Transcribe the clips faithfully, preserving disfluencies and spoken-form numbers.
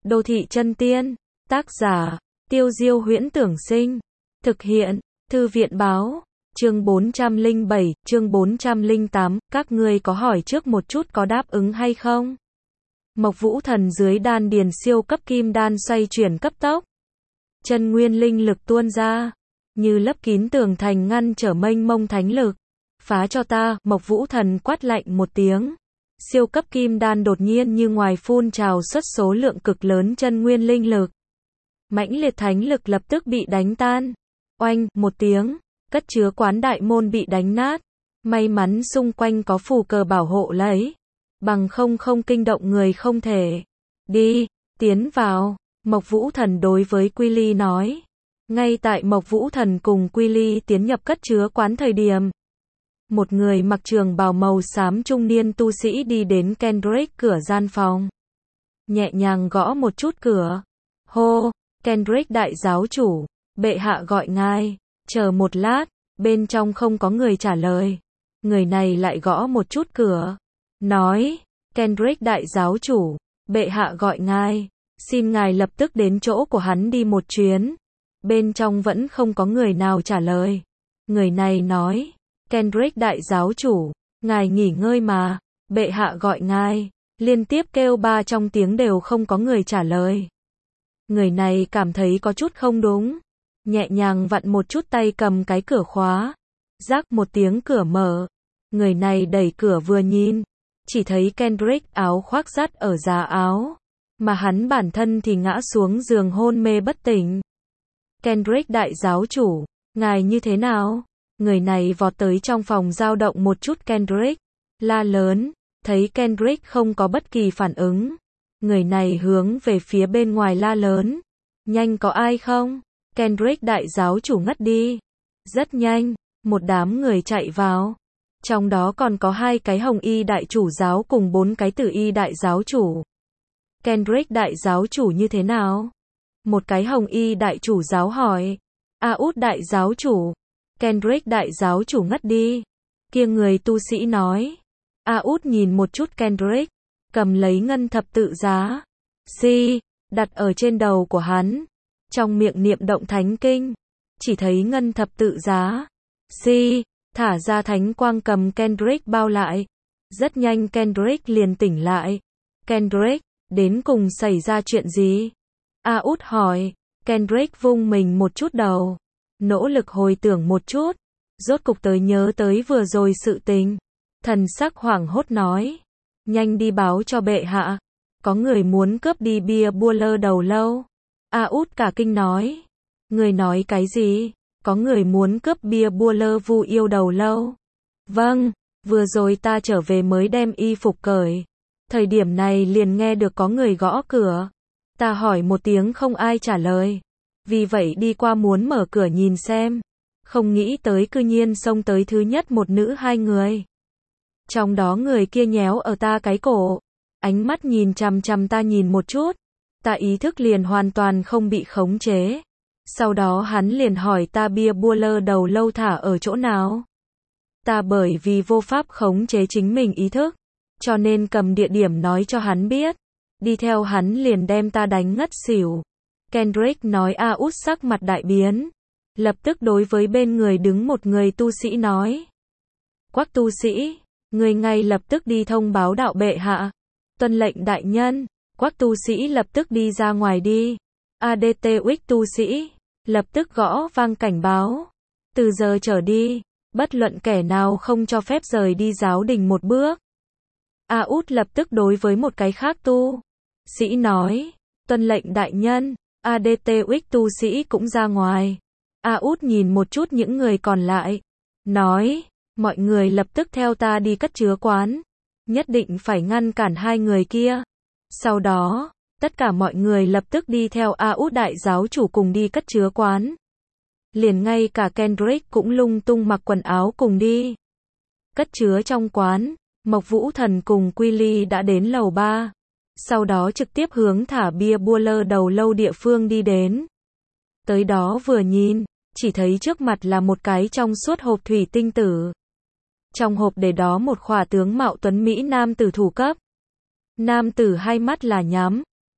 Đô thị chân tiên. Tác giả, Tiêu Diêu Huyễn Tưởng Sinh. Thực hiện, Thư viện Báo. Chương bốn trăm lẻ bảy, chương bốn trăm lẻ tám, các ngươi có hỏi trước một chút có đáp ứng hay không? Mộc Vũ Thần dưới đan điền siêu cấp kim đan xoay chuyển cấp tốc. Chân nguyên linh lực tuôn ra, như lấp kín tường thành ngăn trở mênh mông thánh lực. Phá cho ta, Mộc Vũ Thần quát lạnh một tiếng. Siêu cấp kim đan đột nhiên như ngoài phun trào xuất số lượng cực lớn chân nguyên linh lực. Mãnh liệt thánh lực lập tức bị đánh tan. Oanh, một tiếng, cất chứa quán đại môn bị đánh nát. May mắn xung quanh có phù cờ bảo hộ lấy. Bằng không không kinh động người không thể. Đi, tiến vào, Mộc Vũ Thần đối với Quy Ly nói. Ngay tại Mộc Vũ Thần cùng Quy Ly tiến nhập cất chứa quán thời điểm. Một người mặc trường bào màu xám trung niên tu sĩ đi đến Kendrick cửa gian phòng. Nhẹ nhàng gõ một chút cửa. Hô, Kendrick đại giáo chủ, bệ hạ gọi ngài, chờ một lát, bên trong không có người trả lời. Người này lại gõ một chút cửa. Nói, Kendrick đại giáo chủ, bệ hạ gọi ngài, xin ngài lập tức đến chỗ của hắn đi một chuyến. Bên trong vẫn không có người nào trả lời. Người này nói, Kendrick đại giáo chủ, ngài nghỉ ngơi mà, bệ hạ gọi ngài, liên tiếp kêu ba trong tiếng đều không có người trả lời. Người này cảm thấy có chút không đúng, nhẹ nhàng vặn một chút tay cầm cái cửa khóa, rắc một tiếng cửa mở. Người này đẩy cửa vừa nhìn, chỉ thấy Kendrick áo khoác dắt ở giá áo, mà hắn bản thân thì ngã xuống giường hôn mê bất tỉnh. Kendrick đại giáo chủ, ngài như thế nào? Người này vọt tới trong phòng dao động một chút Kendrick, la lớn, thấy Kendrick không có bất kỳ phản ứng. Người này hướng về phía bên ngoài la lớn, nhanh có ai không? Kendrick đại giáo chủ ngất đi. Rất nhanh, một đám người chạy vào. Trong đó còn có hai cái hồng y đại chủ giáo cùng bốn cái tử y đại giáo chủ. Kendrick đại giáo chủ như thế nào? Một cái hồng y đại chủ giáo hỏi. A Út đại giáo chủ. Kendrick đại giáo chủ ngất đi. Kia người tu sĩ nói. A Út nhìn một chút Kendrick, cầm lấy ngân thập tự giá. Si, đặt ở trên đầu của hắn. Trong miệng niệm động thánh kinh. Chỉ thấy ngân thập tự giá. Si, thả ra thánh quang cầm Kendrick bao lại. Rất nhanh Kendrick liền tỉnh lại. Kendrick, đến cùng xảy ra chuyện gì? A Út hỏi. Kendrick vung mình một chút đầu. Nỗ lực hồi tưởng một chút. Rốt cục tới nhớ tới vừa rồi sự tình. Thần sắc hoảng hốt nói. Nhanh đi báo cho bệ hạ. Có người muốn cướp đi bia bua lơ đầu lâu. A Út cả kinh nói. Người nói cái gì? Có người muốn cướp bia bua lơ vu yêu đầu lâu. Vâng, vừa rồi ta trở về mới đem y phục cởi. Thời điểm này liền nghe được có người gõ cửa. Ta hỏi một tiếng không ai trả lời. Vì vậy đi qua muốn mở cửa nhìn xem. Không nghĩ tới cư nhiên xông tới thứ nhất một nữ hai người. Trong đó người kia nhéo ở ta cái cổ. Ánh mắt nhìn chằm chằm ta nhìn một chút. Ta ý thức liền hoàn toàn không bị khống chế. Sau đó hắn liền hỏi ta bia bua lơ đầu lâu thả ở chỗ nào. Ta bởi vì vô pháp khống chế chính mình ý thức, cho nên cầm địa điểm nói cho hắn biết. Đi theo hắn liền đem ta đánh ngất xỉu. Kendrick nói. A Út sắc mặt đại biến. Lập tức đối với bên người đứng một người tu sĩ nói. Quắc tu sĩ, người ngay lập tức đi thông báo đạo bệ hạ. Tuân lệnh đại nhân. Quắc tu sĩ lập tức đi ra ngoài đi. A D T Uích tu sĩ, lập tức gõ vang cảnh báo. Từ giờ trở đi, bất luận kẻ nào không cho phép rời đi giáo đình một bước. A Út lập tức đối với một cái khác tu sĩ nói. Tuân lệnh đại nhân. A D T Uích tu sĩ cũng ra ngoài. A Út nhìn một chút những người còn lại. Nói, mọi người lập tức theo ta đi cất chứa quán. Nhất định phải ngăn cản hai người kia. Sau đó, tất cả mọi người lập tức đi theo A Út đại giáo chủ cùng đi cất chứa quán. Liền ngay cả Kendrick cũng lung tung mặc quần áo cùng đi. Cất chứa trong quán, Mộc Vũ Thần cùng Quy Ly đã đến lầu ba. Sau đó trực tiếp hướng thả bia bua lơ đầu lâu địa phương đi đến. Tới đó vừa nhìn, chỉ thấy trước mặt là một cái trong suốt hộp thủy tinh tử. Trong hộp để đó một khỏa tướng mạo tuấn Mỹ nam tử thủ cấp. Nam tử hai mắt là nhắm,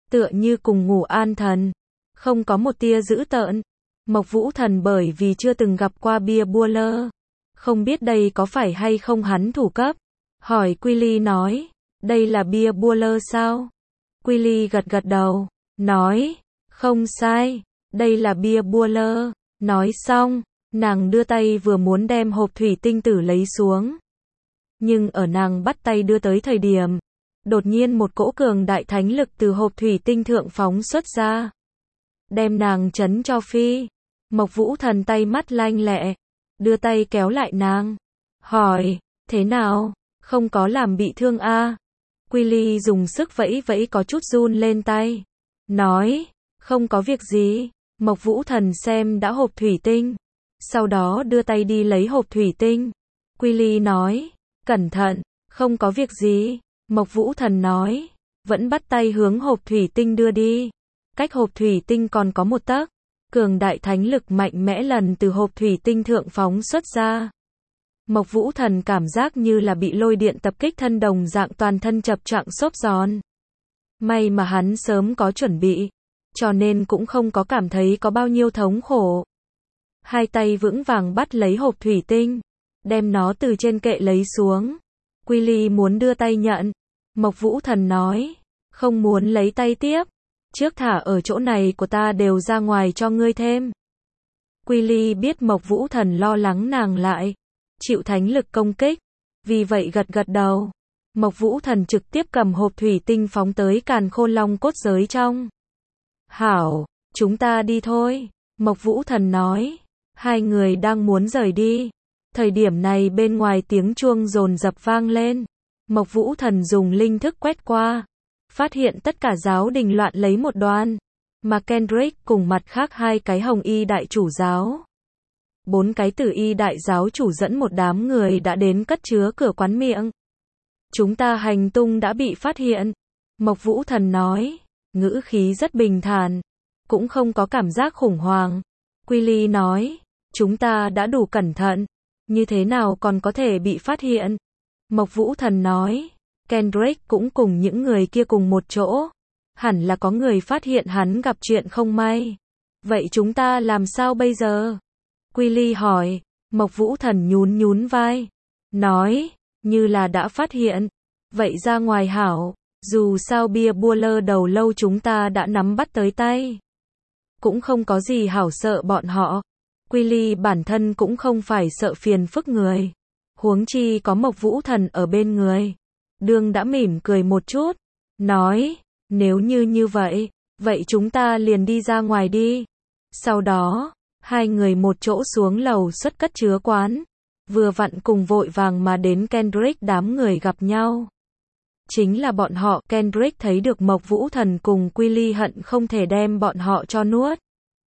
tựa như cùng ngủ an thần, không có một tia dữ tợn. Mộc Vũ Thần bởi vì chưa từng gặp qua Bia Buller, không biết đây có phải hay không hắn thủ cấp. Hỏi Quilly nói, đây là Bia Buller sao? Quilly gật gật đầu, nói, không sai, đây là Bia Buller. Nói xong, nàng đưa tay vừa muốn đem hộp thủy tinh tử lấy xuống. Nhưng ở nàng bắt tay đưa tới thời điểm, đột nhiên một cỗ cường đại thánh lực từ hộp thủy tinh thượng phóng xuất ra, đem nàng chấn cho phi. Mộc Vũ Thần tay mắt lanh lẹ, đưa tay kéo lại nàng, hỏi, thế nào, không có làm bị thương a? À? Quilly dùng sức vẫy vẫy có chút run lên tay, nói, không có việc gì. Mộc Vũ Thần xem đã hộp thủy tinh, sau đó đưa tay đi lấy hộp thủy tinh. Quilly nói, cẩn thận, không có việc gì. Mộc Vũ Thần nói, vẫn bắt tay hướng hộp thủy tinh đưa đi. Cách hộp thủy tinh còn có một tấc, cường đại thánh lực mạnh mẽ lần từ hộp thủy tinh thượng phóng xuất ra. Mộc Vũ Thần cảm giác như là bị lôi điện tập kích thân đồng dạng, toàn thân chập choạng xốp giòn. May mà hắn sớm có chuẩn bị, cho nên cũng không có cảm thấy có bao nhiêu thống khổ. Hai tay vững vàng bắt lấy hộp thủy tinh, đem nó từ trên kệ lấy xuống. Quilly muốn đưa tay nhận. Mộc Vũ Thần nói, không muốn lấy tay tiếp. Trước thả ở chỗ này của ta đều ra ngoài cho ngươi thêm. Quilly biết Mộc Vũ Thần lo lắng nàng lại chịu thánh lực công kích, vì vậy gật gật đầu. Mộc Vũ Thần trực tiếp cầm hộp thủy tinh phóng tới Càn Khôn Long cốt giới trong. Hảo, chúng ta đi thôi. Mộc Vũ Thần nói. Hai người đang muốn rời đi. Thời điểm này bên ngoài tiếng chuông dồn dập vang lên. Mộc Vũ Thần dùng linh thức quét qua, phát hiện tất cả giáo đình loạn lấy một đoàn, mà Kendrick cùng mặt khác hai cái hồng y đại chủ giáo, bốn cái tử y đại giáo chủ dẫn một đám người đã đến cất chứa cửa quán miệng. Chúng ta hành tung đã bị phát hiện. Mộc Vũ Thần nói, ngữ khí rất bình thản, cũng không có cảm giác khủng hoảng. Quilly nói, chúng ta đã đủ cẩn thận, như thế nào còn có thể bị phát hiện? Mộc Vũ Thần nói, Kendrick cũng cùng những người kia cùng một chỗ, hẳn là có người phát hiện hắn gặp chuyện không may. Vậy chúng ta làm sao bây giờ? Quilly hỏi. Mộc Vũ Thần nhún nhún vai, nói, như là đã phát hiện, vậy ra ngoài hảo, dù sao Bia Buller đầu lâu chúng ta đã nắm bắt tới tay, cũng không có gì hảo sợ bọn họ. Quilly bản thân cũng không phải sợ phiền phức người, huống chi có Mộc Vũ Thần ở bên người. Đường đã mỉm cười một chút, nói, nếu như như vậy, vậy chúng ta liền đi ra ngoài đi. Sau đó, hai người một chỗ xuống lầu xuất cất chứa quán, vừa vặn cùng vội vàng mà đến Kendrick đám người gặp nhau. Chính là bọn họ. Kendrick thấy được Mộc Vũ Thần cùng Quilly hận không thể đem bọn họ cho nuốt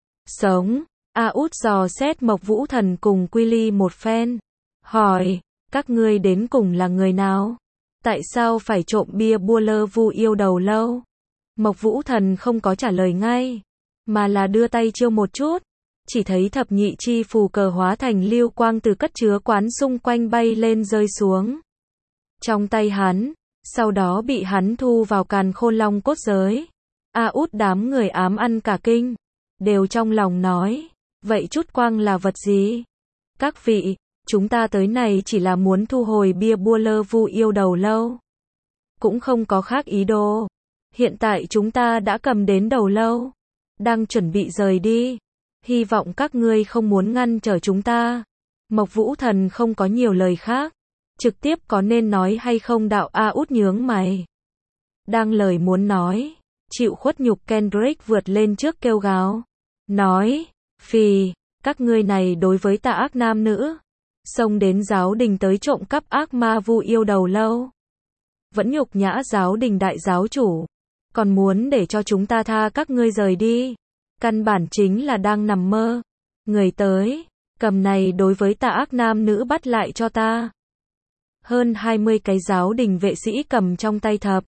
sống. A Út dò xét Mộc Vũ Thần cùng Quilly một phen, hỏi, các ngươi đến cùng là người nào? Tại sao phải trộm Bia Buller vu yêu đầu lâu? Mộc Vũ Thần không có trả lời ngay, mà là đưa tay chiêu một chút, chỉ thấy thập nhị chi phù cờ hóa thành lưu quang từ cất chứa quán xung quanh bay lên rơi xuống trong tay hắn, sau đó bị hắn thu vào Càn Khôn Long cốt giới. A Út đám người ám ăn cả kinh, đều trong lòng nói, vậy chút quang là vật gì? Các vị, chúng ta tới này chỉ là muốn thu hồi Bia Buller vu yêu đầu lâu, cũng không có khác ý đồ. Hiện tại chúng ta đã cầm đến đầu lâu, đang chuẩn bị rời đi, hy vọng các ngươi không muốn ngăn trở chúng ta. Mộc Vũ Thần không có nhiều lời khác, trực tiếp có nên nói hay không đạo. A Út nhướng mày, đang lời muốn nói, chịu khuất nhục Kendrick vượt lên trước kêu gào, nói, phì, các ngươi này đối với tà ác nam nữ, xông đến giáo đình tới trộm cắp ác ma vu yêu đầu lâu, vẫn nhục nhã giáo đình đại giáo chủ, còn muốn để cho chúng ta tha các ngươi rời đi, căn bản chính là đang nằm mơ. Người tới, cầm này đối với tà ác nam nữ bắt lại cho ta. Hơn hai mươi cái giáo đình vệ sĩ cầm trong tay thập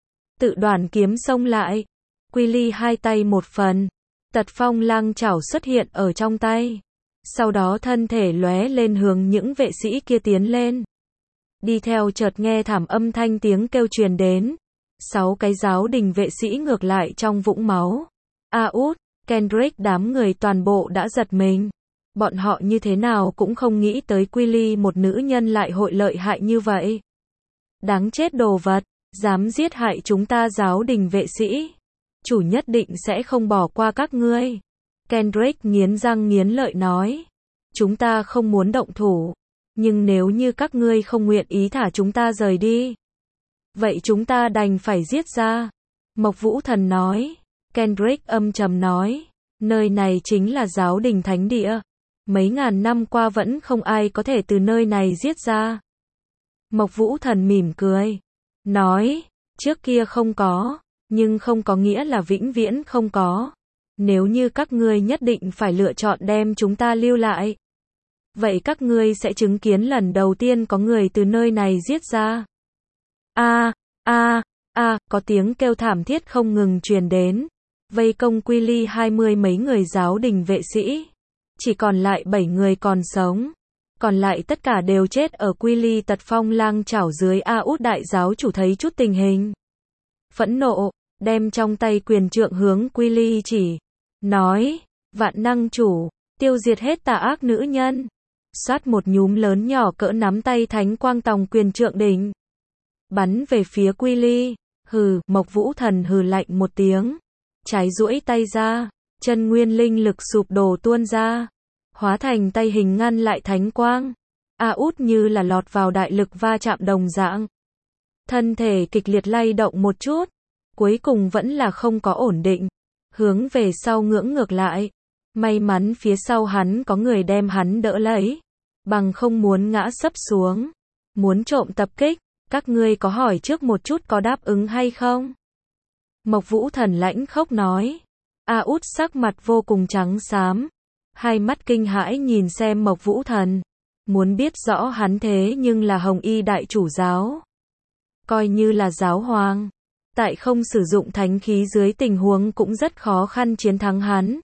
tự đoàn kiếm xông lại. Quilly hai tay một phần, Tật Phong lang chảo xuất hiện ở trong tay, sau đó thân thể lóe lên hướng những vệ sĩ kia tiến lên. Đi theo chợt nghe thảm âm thanh tiếng kêu truyền đến, Sáu cái giáo đình vệ sĩ ngược lại trong vũng máu. A Út, Kendrick đám người toàn bộ đã giật mình. Bọn họ như thế nào cũng không nghĩ tới Quilly một nữ nhân lại hội lợi hại như vậy. Đáng chết đồ vật, dám giết hại chúng ta giáo đình vệ sĩ. Chủ nhất định sẽ không bỏ qua các ngươi. Kendrick nghiến răng nghiến lợi nói. Chúng ta không muốn động thủ. Nhưng nếu như các ngươi không nguyện ý thả chúng ta rời đi, vậy chúng ta đành phải giết ra. Mộc Vũ Thần nói. Kendrick âm trầm nói. Nơi này chính là giáo đình thánh địa. Mấy ngàn năm qua vẫn không ai có thể từ nơi này giết ra. Mộc Vũ Thần mỉm cười. Nói. Trước kia không có. Nhưng không có nghĩa là vĩnh viễn không có. Nếu như các ngươi nhất định phải lựa chọn đem chúng ta lưu lại, vậy các ngươi sẽ chứng kiến lần đầu tiên có người từ nơi này giết ra. A, a, a, có tiếng kêu thảm thiết không ngừng truyền đến. Vây công Quilly hai mươi mấy người giáo đình vệ sĩ. Chỉ còn lại bảy người còn sống. Còn lại tất cả đều chết ở Quilly tật phong lang chảo dưới. A Út đại giáo chủ thấy chút tình hình. Phẫn nộ, đem trong tay quyền trượng hướng Quilly chỉ. Nói, vạn năng chủ, tiêu diệt hết tà ác nữ nhân. Xoát một nhúm lớn nhỏ cỡ nắm tay thánh quang tòng quyền trượng đỉnh. Bắn về phía Quilly. Hừ, Mộc Vũ Thần hừ lạnh một tiếng. Trái duỗi tay ra, chân nguyên linh lực sụp đổ tuôn ra. Hóa thành tay hình ngăn lại thánh quang. A Út như là lọt vào đại lực va chạm đồng dạng. Thân thể kịch liệt lay động một chút. Cuối cùng vẫn là không có ổn định. Hướng về sau ngưỡng ngược lại. May mắn phía sau hắn có người đem hắn đỡ lấy. Bằng không muốn ngã sấp xuống. Muốn trộm tập kích. Các ngươi có hỏi trước một chút có đáp ứng hay không? Mộc Vũ Thần lãnh khốc nói. A Út sắc mặt vô cùng trắng xám. Hai mắt kinh hãi nhìn xem Mộc Vũ Thần. Muốn biết rõ hắn thế nhưng là Hồng Y đại chủ giáo. Coi như là giáo hoàng. Tại không sử dụng thánh khí dưới tình huống cũng rất khó khăn chiến thắng hắn.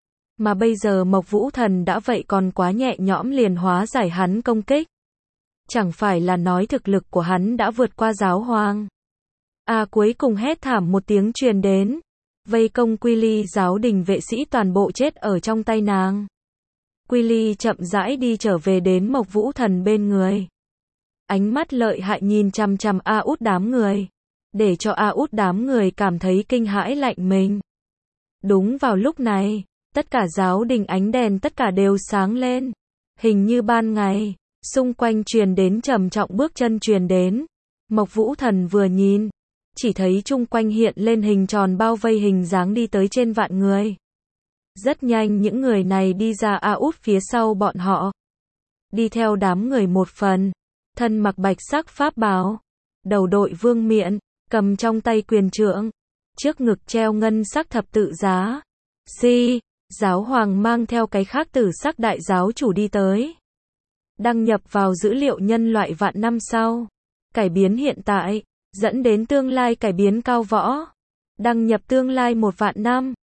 Mà bây giờ Mộc Vũ Thần đã vậy còn quá nhẹ nhõm liền hóa giải hắn công kích. Chẳng phải là nói thực lực của hắn đã vượt qua giáo hoàng. À cuối cùng hét thảm một tiếng truyền đến. Vây công Quilly giáo đình vệ sĩ toàn bộ chết ở trong tay nàng. Quilly chậm rãi đi trở về đến Mộc Vũ Thần bên người. Ánh mắt lợi hại nhìn chằm chằm A Út đám người. Để cho A Út đám người cảm thấy kinh hãi lạnh mình. Đúng vào lúc này, tất cả giáo đình ánh đèn tất cả đều sáng lên. Hình như ban ngày, xung quanh truyền đến trầm trọng bước chân truyền đến. Mộc Vũ Thần vừa nhìn, chỉ thấy chung quanh hiện lên hình tròn bao vây hình dáng đi tới trên vạn người. Rất nhanh những người này đi ra A Út phía sau bọn họ. Đi theo đám người một phần, thân mặc bạch sắc pháp bào, đầu đội vương miện, cầm trong tay quyền trượng, trước ngực treo ngân sắc thập tự giá. Si, giáo hoàng mang theo cái khác tử sắc đại giáo chủ đi tới. Đăng nhập vào dữ liệu nhân loại vạn năm sau. Cải biến hiện tại, dẫn đến tương lai cải biến cao võ. Đăng nhập tương lai một vạn năm.